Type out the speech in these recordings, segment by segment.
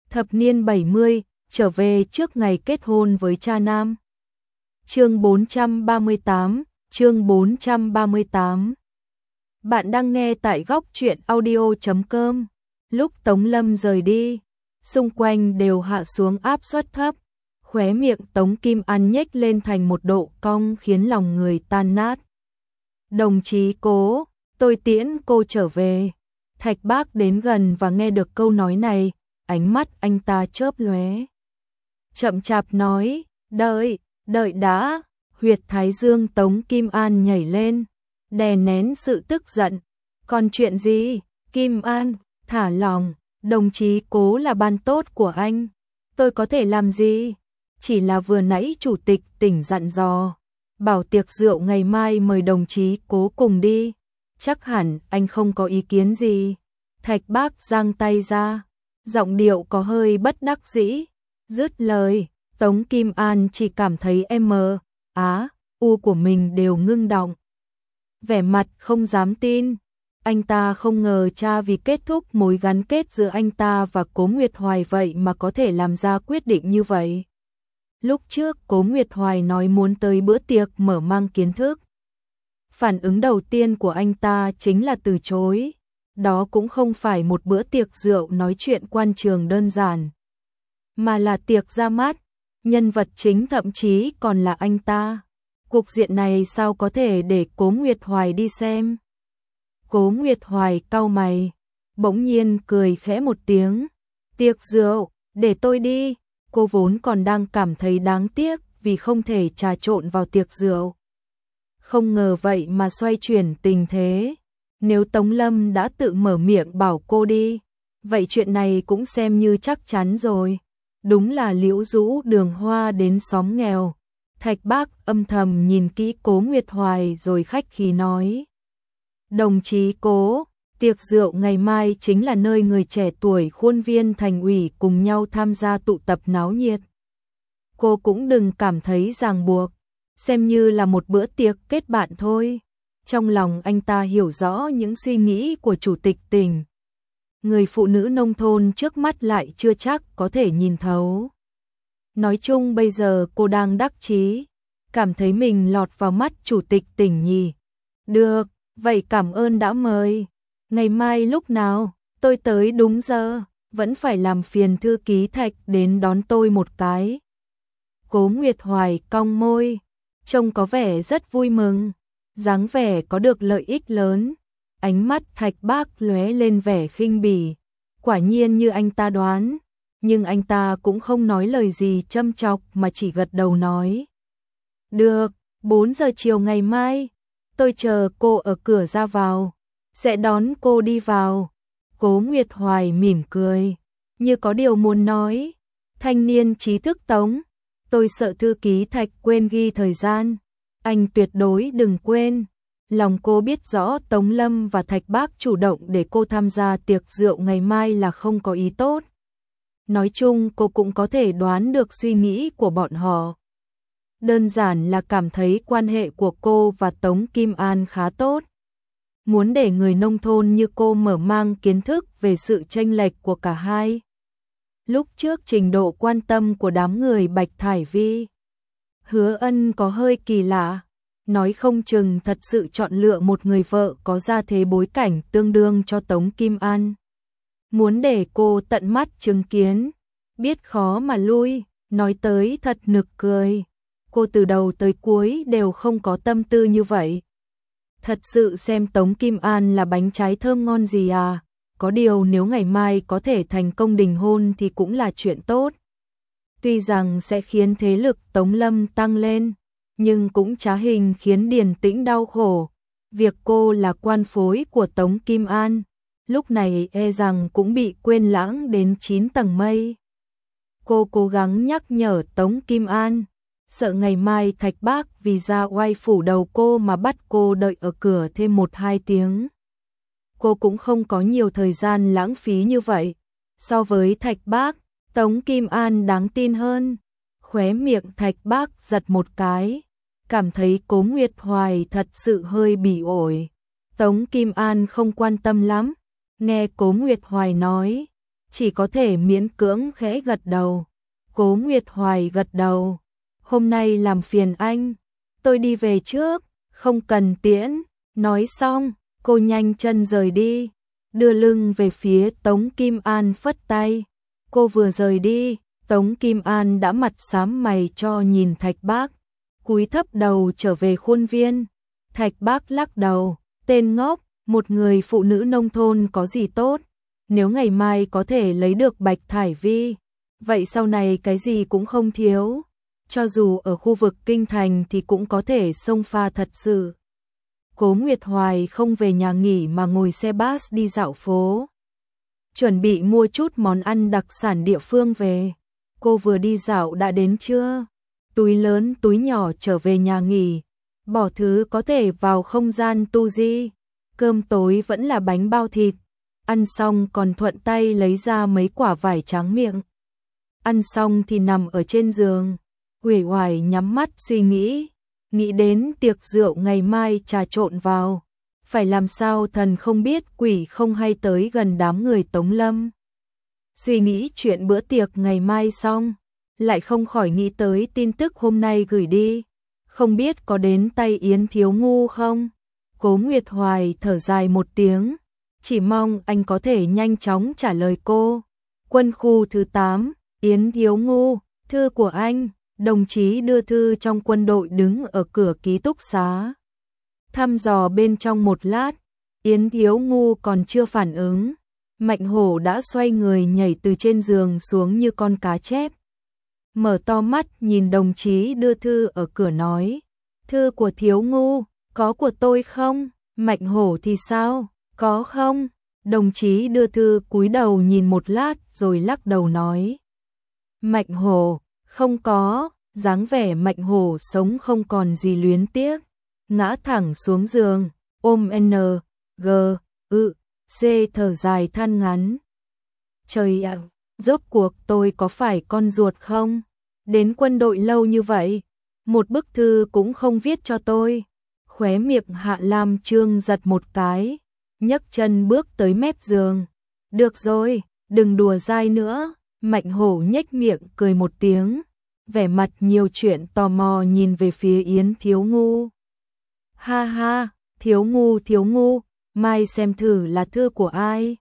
Thập niên 70, trở về trước ngày kết hôn với cha nam. Chương 438, chương 438. Bạn đang nghe tại góc truyện audio.com. Lúc Tống Lâm rời đi, xung quanh đều hạ xuống áp suất thấp. Khóe miệng Tống Kim An nhếch lên thành một độ cong khiến lòng người tan nát. Đồng chí Cố, tôi tiễn cô trở về. Thạch Bác đến gần và nghe được câu nói này, ánh mắt anh ta chớp lóe. Chậm chạp nói, đợi đã. Huyệt thái dương Tống Kim An nhảy lên, đè nén sự tức giận. Còn chuyện gì? Kim An, thả lòng, đồng chí Cố là ban tốt của anh. Tôi có thể làm gì? Chỉ là vừa nãy chủ tịch tỉnh dặn dò, bảo tiệc rượu ngày mai mời đồng chí Cố cùng đi. Chắc hẳn anh không có ý kiến gì. Thạch Bác giang tay ra, giọng điệu có hơi bất đắc dĩ. Dứt lời, Tống Kim An chỉ cảm thấy u của mình đều ngưng đọng. Vẻ mặt không dám tin. Anh ta không ngờ cha vì kết thúc mối gắn kết giữa anh ta và Cố Nguyệt Hoài vậy mà có thể làm ra quyết định như vậy. Lúc trước Cố Nguyệt Hoài nói muốn tới bữa tiệc mở mang kiến thức. Phản ứng đầu tiên của anh ta chính là từ chối. Đó cũng không phải một bữa tiệc rượu nói chuyện quan trường đơn giản, mà là tiệc ra mắt. Nhân vật chính thậm chí còn là anh ta. Cục diện này sao có thể để Cố Nguyệt Hoài đi xem? Cố Nguyệt Hoài cau mày, bỗng nhiên cười khẽ một tiếng. Tiệc rượu, để tôi đi. Cô vốn còn đang cảm thấy đáng tiếc vì không thể trà trộn vào tiệc rượu. Không ngờ vậy mà xoay chuyển tình thế. Nếu Tống Lâm đã tự mở miệng bảo cô đi, vậy chuyện này cũng xem như chắc chắn rồi. Đúng là liễu rũ đường hoa đến xóm nghèo. Thạch Bác âm thầm nhìn kỹ Cố Nguyệt Hoài rồi khách khí nói. Đồng chí Cố, tiệc rượu ngày mai chính là nơi người trẻ tuổi khuôn viên thành ủy cùng nhau tham gia tụ tập náo nhiệt. Cô cũng đừng cảm thấy ràng buộc, xem như là một bữa tiệc kết bạn thôi. Trong lòng anh ta hiểu rõ những suy nghĩ của chủ tịch tỉnh. Người phụ nữ nông thôn trước mắt lại chưa chắc có thể nhìn thấu. Nói chung bây giờ cô đang đắc chí, cảm thấy mình lọt vào mắt chủ tịch tỉnh nhỉ. Được, vậy cảm ơn đã mời. Ngày mai lúc nào, tôi tới đúng giờ, vẫn phải làm phiền thư ký Thạch đến đón tôi một cái. Cố Nguyệt Hoài cong môi, trông có vẻ rất vui mừng, dáng vẻ có được lợi ích lớn. Ánh mắt Thạch Bác lóe lên vẻ khinh bỉ, quả nhiên như anh ta đoán, nhưng anh ta cũng không nói lời gì châm chọc mà chỉ gật đầu nói. Được, 4 giờ chiều ngày mai, tôi chờ cô ở cửa ra vào, sẽ đón cô đi vào. Cố Nguyệt Hoài mỉm cười, như có điều muốn nói. Thanh niên trí thức Tống, tôi sợ thư ký Thạch quên ghi thời gian, anh tuyệt đối đừng quên. Lòng cô biết rõ Tống Lâm và Thạch Bác chủ động để cô tham gia tiệc rượu ngày mai là không có ý tốt. Nói chung cô cũng có thể đoán được suy nghĩ của bọn họ. Đơn giản là cảm thấy quan hệ của cô và Tống Kim An khá tốt. Muốn để người nông thôn như cô mở mang kiến thức về sự chênh lệch của cả hai. Lúc trước trình độ quan tâm của đám người Bạch Thải Vi, Hứa Ân có hơi kỳ lạ. Nói không chừng thật sự chọn lựa một người vợ có gia thế bối cảnh tương đương cho Tống Kim An. Muốn để cô tận mắt chứng kiến, biết khó mà lui, nói tới thật nực cười. Cô từ đầu tới cuối đều không có tâm tư như vậy. Thật sự xem Tống Kim An là bánh trái thơm ngon gì à, có điều nếu ngày mai có thể thành công đình hôn thì cũng là chuyện tốt. Tuy rằng sẽ khiến thế lực Tống Lâm tăng lên, nhưng cũng trá hình khiến Điền Tĩnh đau khổ. Việc cô là quan phối của Tống Kim An, lúc này e rằng cũng bị quên lãng đến 9 tầng mây. Cô cố gắng nhắc nhở Tống Kim An, sợ ngày mai Thạch Bác vì ra oai phủ đầu cô mà bắt cô đợi ở cửa thêm 1-2 tiếng. Cô cũng không có nhiều thời gian lãng phí như vậy. So với Thạch Bác, Tống Kim An đáng tin hơn. Khóe miệng Thạch Bác giật một cái, cảm thấy Cố Nguyệt Hoài thật sự hơi bị ổi. Tống Kim An không quan tâm lắm, nghe Cố Nguyệt Hoài nói, chỉ có thể miễn cưỡng khẽ gật đầu. Cố Nguyệt Hoài gật đầu. Hôm nay làm phiền anh, tôi đi về trước, không cần tiễn. Nói xong, cô nhanh chân rời đi, đưa lưng về phía Tống Kim An phất tay. Cô vừa rời đi, Tống Kim An đã mặt xám mày cho nhìn Thạch Bác, cúi thấp đầu trở về khuôn viên. Thạch Bác lắc đầu, tên ngốc, một người phụ nữ nông thôn có gì tốt, nếu ngày mai có thể lấy được Bạch Thải Vi, vậy sau này cái gì cũng không thiếu, cho dù ở khu vực kinh thành thì cũng có thể xông pha thật sự. Cố Nguyệt Hoài không về nhà nghỉ mà ngồi xe bus đi dạo phố, chuẩn bị mua chút món ăn đặc sản địa phương về. Cô vừa đi dạo đã đến trưa, túi lớn túi nhỏ trở về nhà nghỉ, bỏ thứ có thể vào không gian tu di. Cơm tối vẫn là bánh bao thịt, ăn xong còn thuận tay lấy ra mấy quả vải tráng miệng. Ăn xong thì nằm ở trên giường, uể oải nhắm mắt suy nghĩ đến tiệc rượu ngày mai trà trộn vào, phải làm sao thần không biết quỷ không hay tới gần đám người Tống Lâm. Suy nghĩ chuyện bữa tiệc ngày mai xong, lại không khỏi nghĩ tới tin tức hôm nay gửi đi, không biết có đến tay Yến Thiếu Ngu không. Cố Nguyệt Hoài thở dài một tiếng, chỉ mong anh có thể nhanh chóng trả lời cô. Quân khu thứ 8, Yến Thiếu Ngu, thư của anh. Đồng chí đưa thư trong quân đội đứng ở cửa ký túc xá, thăm dò bên trong một lát, Yến Thiếu Ngu còn chưa phản ứng, Mạnh Hổ đã xoay người nhảy từ trên giường xuống như con cá chép. Mở to mắt nhìn đồng chí đưa thư ở cửa nói, thư của Thiếu Ngu, có của tôi không? Mạnh Hổ thì sao, có không? Đồng chí đưa thư cúi đầu nhìn một lát rồi lắc đầu nói, Mạnh Hổ, không có. Dáng vẻ Mạnh Hổ sống không còn gì luyến tiếc, ngã thẳng xuống giường, ôm C thở dài than ngắn. Trời ạ, rốt cuộc tôi có phải con ruột không? Đến quân đội lâu như vậy, một bức thư cũng không viết cho tôi. Khóe miệng Hạ Lam Trương giật một cái, nhấc chân bước tới mép giường. Được rồi, đừng đùa dai nữa. Mạnh Hổ nhếch miệng cười một tiếng, vẻ mặt nhiều chuyện tò mò nhìn về phía Yến Thiếu Ngu. Ha ha, Thiếu Ngu, mai xem thử là thư của ai?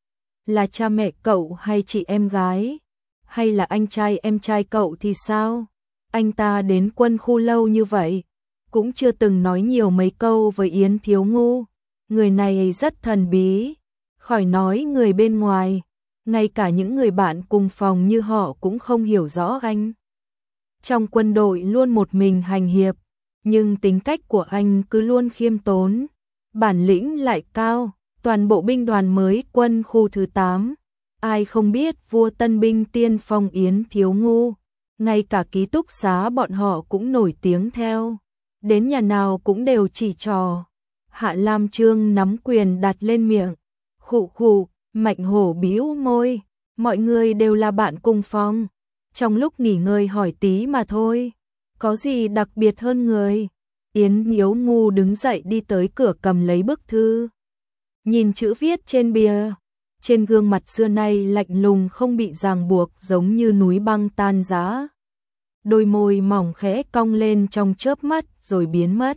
Là cha mẹ cậu hay chị em gái? Hay là anh trai em trai cậu thì sao? Anh ta đến quân khu lâu như vậy, cũng chưa từng nói nhiều mấy câu với Yến Thiếu Ngu. Người này rất thần bí, khỏi nói người bên ngoài, ngay cả những người bạn cùng phòng như họ cũng không hiểu rõ anh. Trong quân đội luôn một mình hành hiệp, nhưng tính cách của anh cứ luôn khiêm tốn, bản lĩnh lại cao. Toàn bộ binh đoàn mới quân khu thứ 8, ai không biết vua tân binh tiên phong Yến Thiếu Ngu, ngay cả ký túc xá bọn họ cũng nổi tiếng theo, đến nhà nào cũng đều chỉ trò. Hạ Lam Trương nắm quyền đặt lên miệng, khụ khụ. Mạnh Hổ bĩu môi, mọi người đều là bạn cùng phòng, trong lúc nghỉ ngơi hỏi tí mà thôi, có gì đặc biệt hơn người. Yến Thiếu Ngu đứng dậy đi tới cửa cầm lấy bức thư, nhìn chữ viết trên bìa, trên gương mặt xưa nay lạnh lùng không bị ràng buộc giống như núi băng tan rã. Đôi môi mỏng khẽ cong lên trong chớp mắt rồi biến mất.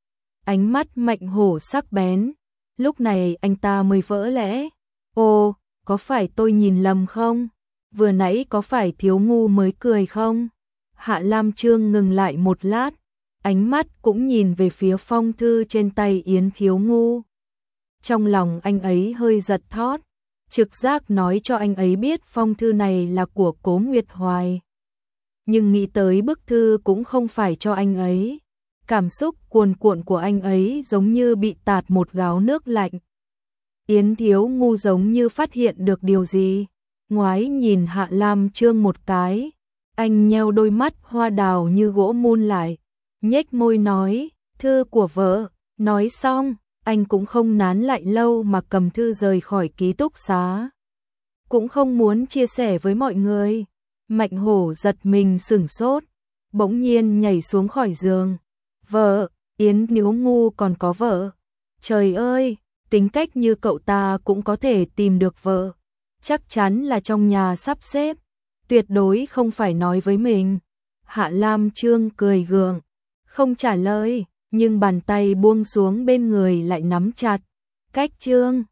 Ánh mắt Mạnh Hổ sắc bén, lúc này anh ta mới vỡ lẽ. Ồ, có phải tôi nhìn lầm không? Vừa nãy có phải Thiếu Ngu mới cười không? Hạ Lam Trương ngừng lại một lát, ánh mắt cũng nhìn về phía phong thư trên tay Yến Thiếu Ngu. Trong lòng anh ấy hơi giật thót, trực giác nói cho anh ấy biết phong thư này là của Cố Nguyệt Hoài. Nhưng nghĩ tới bức thư cũng không phải cho anh ấy, cảm xúc cuồn cuộn của anh ấy giống như bị tạt một gáo nước lạnh. Yến Thiếu Ngu giống như phát hiện được điều gì, ngoái nhìn Hạ Lam Trương một cái, anh nheo đôi mắt hoa đào như gỗ mun lại, nhếch môi nói, thư của vợ. Nói xong, anh cũng không nán lại lâu mà cầm thư rời khỏi ký túc xá. Cũng không muốn chia sẻ với mọi người. Mạnh Hổ giật mình sửng sốt, bỗng nhiên nhảy xuống khỏi giường. Vợ, Yến Thiếu Ngu còn có vợ. Trời ơi, tính cách như cậu ta cũng có thể tìm được vợ. chắc chắn là trong nhà sắp xếp, tuyệt đối không phải nói với mình. Hạ Lam Trương cười gượng, không trả lời, nhưng bàn tay buông xuống bên người lại nắm chặt. Cách Trương